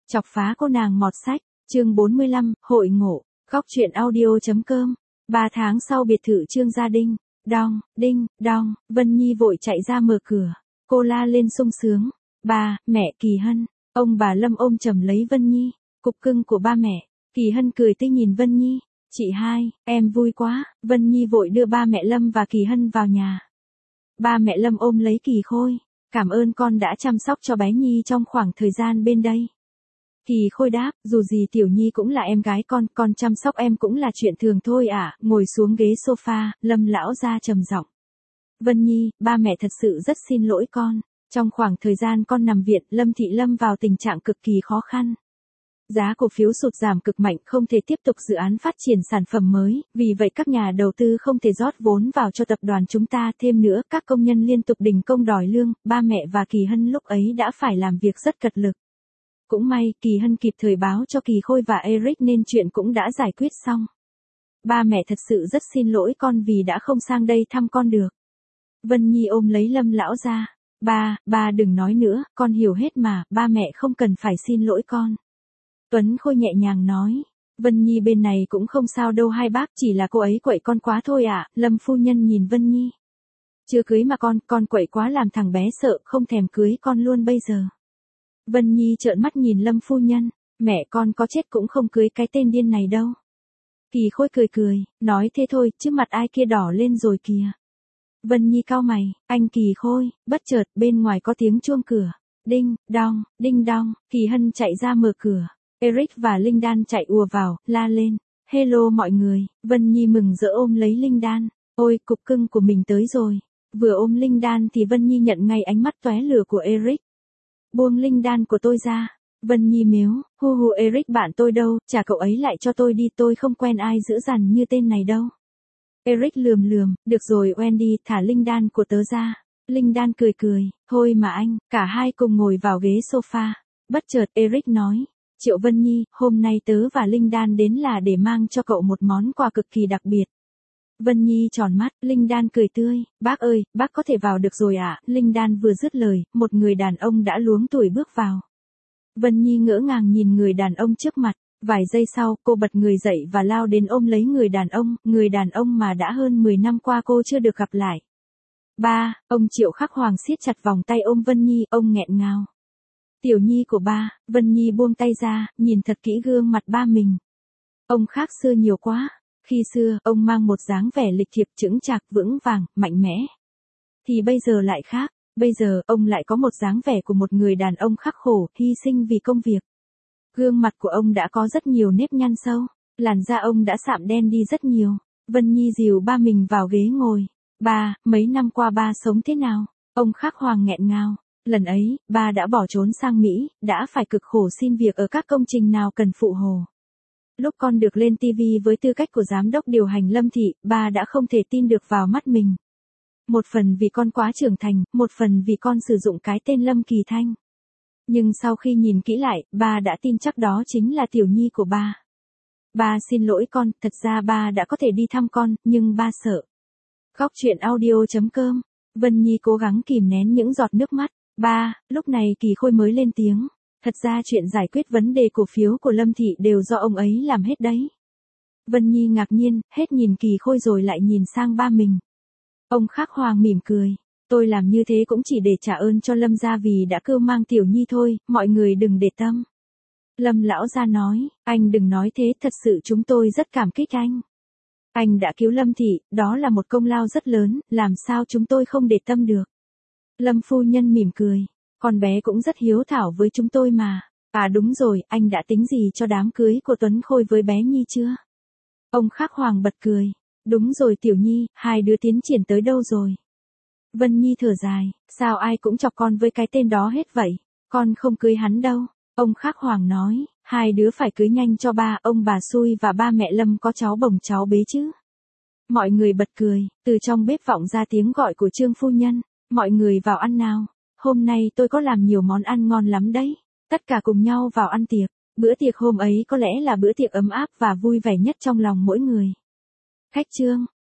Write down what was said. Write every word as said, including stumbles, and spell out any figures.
Chọc phá cô nàng mọt sách, chương bốn mươi lăm, hội ngộ, góc truyện audio.com. Ba tháng sau biệt thự Trương gia đình, đong, đinh, đong, Vân Nhi vội chạy ra mở cửa. Cô la lên sung sướng. Ba, mẹ Kỳ Hân, ông bà Lâm ôm chầm lấy Vân Nhi, cục cưng của ba mẹ. Kỳ Hân cười tươi nhìn Vân Nhi. Chị hai, em vui quá. Vân Nhi vội đưa ba mẹ Lâm và Kỳ Hân vào nhà. Ba mẹ Lâm ôm lấy Kỳ Khôi. Cảm ơn con đã chăm sóc cho bé Nhi trong khoảng thời gian bên đây. Kỳ Khôi đáp, dù gì Tiểu Nhi cũng là em gái con, con chăm sóc em cũng là chuyện thường thôi ạ. À. Ngồi xuống ghế sofa, Lâm lão ra trầm giọng. Vân Nhi, ba mẹ thật sự rất xin lỗi con. Trong khoảng thời gian con nằm viện, Lâm Thị Lâm vào tình trạng cực kỳ khó khăn. Giá cổ phiếu sụt giảm cực mạnh, không thể tiếp tục dự án phát triển sản phẩm mới, vì vậy các nhà đầu tư không thể rót vốn vào cho tập đoàn chúng ta. Thêm nữa, các công nhân liên tục đình công đòi lương, ba mẹ và Kỳ Hân lúc ấy đã phải làm việc rất cật lực. Cũng may, Kỳ Hân kịp thời báo cho Kỳ Khôi và Eric nên chuyện cũng đã giải quyết xong. Ba mẹ thật sự rất xin lỗi con vì đã không sang đây thăm con được. Vân Nhi ôm lấy Lâm lão ra. Ba, ba đừng nói nữa, con hiểu hết mà, ba mẹ không cần phải xin lỗi con. Tuấn Khôi nhẹ nhàng nói. Vân Nhi bên này cũng không sao đâu hai bác, chỉ là cô ấy quậy con quá thôi ạ. À. Lâm phu nhân nhìn Vân Nhi. Chưa cưới mà con, con quậy quá làm thằng bé sợ, không thèm cưới con luôn bây giờ. Vân Nhi trợn mắt nhìn Lâm phu nhân. Mẹ con có chết cũng không cưới cái tên điên này đâu. Kỳ Khôi cười cười, nói thế thôi, chứ mặt ai kia đỏ lên rồi kìa. Vân Nhi cau mày, anh Kỳ Khôi. Bất chợt, bên ngoài có tiếng chuông cửa. Đinh, đong, đinh đong, Kỳ Hân chạy ra mở cửa. Eric và Linh Đan chạy ùa vào, la lên. Hello mọi người. Vân Nhi mừng rỡ ôm lấy Linh Đan. Ôi, cục cưng của mình tới rồi. Vừa ôm Linh Đan thì Vân Nhi nhận ngay ánh mắt tóe lửa của Eric. Buông Linh Đan của tôi ra. Vân Nhi mếu, hu hu Eric bạn tôi đâu, trả cậu ấy lại cho tôi đi, tôi không quen ai dữ dằn như tên này đâu. Eric lườm lườm, được rồi Wendy, thả Linh Đan của tớ ra. Linh Đan cười cười, thôi mà anh, cả hai cùng ngồi vào ghế sofa. Bất chợt Eric nói, Triệu Vân Nhi, hôm nay tớ và Linh Đan đến là để mang cho cậu một món quà cực kỳ đặc biệt. Vân Nhi tròn mắt, Linh Đan cười tươi, bác ơi, bác có thể vào được rồi ạ. À? Linh Đan vừa dứt lời, một người đàn ông đã luống tuổi bước vào. Vân Nhi ngỡ ngàng nhìn người đàn ông trước mặt, vài giây sau, cô bật người dậy và lao đến ôm lấy người đàn ông, người đàn ông mà đã hơn mười năm qua cô chưa được gặp lại. Ba, ông Triệu Khắc Hoàng siết chặt vòng tay ôm Vân Nhi, ông nghẹn ngào. Tiểu Nhi của ba. Vân Nhi buông tay ra, nhìn thật kỹ gương mặt ba mình. Ông khác xưa nhiều quá. Khi xưa, ông mang một dáng vẻ lịch thiệp chững chạc, vững vàng, mạnh mẽ. Thì bây giờ lại khác, bây giờ, ông lại có một dáng vẻ của một người đàn ông khắc khổ, hy sinh vì công việc. Gương mặt của ông đã có rất nhiều nếp nhăn sâu, làn da ông đã sạm đen đi rất nhiều. Vân Nhi dìu ba mình vào ghế ngồi. Ba, mấy năm qua ba sống thế nào? Ông Khắc Hoàng nghẹn ngào. Lần ấy, ba đã bỏ trốn sang Mỹ, đã phải cực khổ xin việc ở các công trình nào cần phụ hồ. Lúc con được lên ti vi với tư cách của giám đốc điều hành Lâm Thị, ba đã không thể tin được vào mắt mình. Một phần vì con quá trưởng thành, một phần vì con sử dụng cái tên Lâm Kỳ Thanh. Nhưng sau khi nhìn kỹ lại, ba đã tin chắc đó chính là Tiểu Nhi của ba. Ba xin lỗi con, thật ra ba đã có thể đi thăm con, nhưng ba sợ. Góc truyện audio.com. Vân Nhi cố gắng kìm nén những giọt nước mắt. Ba, lúc này Kỳ Khôi mới lên tiếng. Thật ra chuyện giải quyết vấn đề cổ phiếu của Lâm Thị đều do ông ấy làm hết đấy. Vân Nhi ngạc nhiên, hết nhìn Kỳ Khôi rồi lại nhìn sang ba mình. Ông Khắc Hoàng mỉm cười. Tôi làm như thế cũng chỉ để trả ơn cho Lâm gia vì đã cưu mang Tiểu Nhi thôi, mọi người đừng để tâm. Lâm lão gia nói, anh đừng nói thế, thật sự chúng tôi rất cảm kích anh. Anh đã cứu Lâm Thị, đó là một công lao rất lớn, làm sao chúng tôi không để tâm được. Lâm phu nhân mỉm cười, con bé cũng rất hiếu thảo với chúng tôi mà. À đúng rồi, anh đã tính gì cho đám cưới của Tuấn Khôi với bé Nhi chưa? Ông Khắc Hoàng bật cười. Đúng rồi Tiểu Nhi, hai đứa tiến triển tới đâu rồi? Vân Nhi thở dài, sao ai cũng chọc con với cái tên đó hết vậy? Con không cưới hắn đâu. Ông Khắc Hoàng nói, hai đứa phải cưới nhanh cho ba, ông bà xui và ba mẹ Lâm có cháu bồng cháu bế chứ. Mọi người bật cười, từ trong bếp vọng ra tiếng gọi của Trương phu nhân. Mọi người vào ăn nào. Hôm nay tôi có làm nhiều món ăn ngon lắm đấy. Tất cả cùng nhau vào ăn tiệc. Bữa tiệc hôm ấy có lẽ là bữa tiệc ấm áp và vui vẻ nhất trong lòng mỗi người. Khách Trương,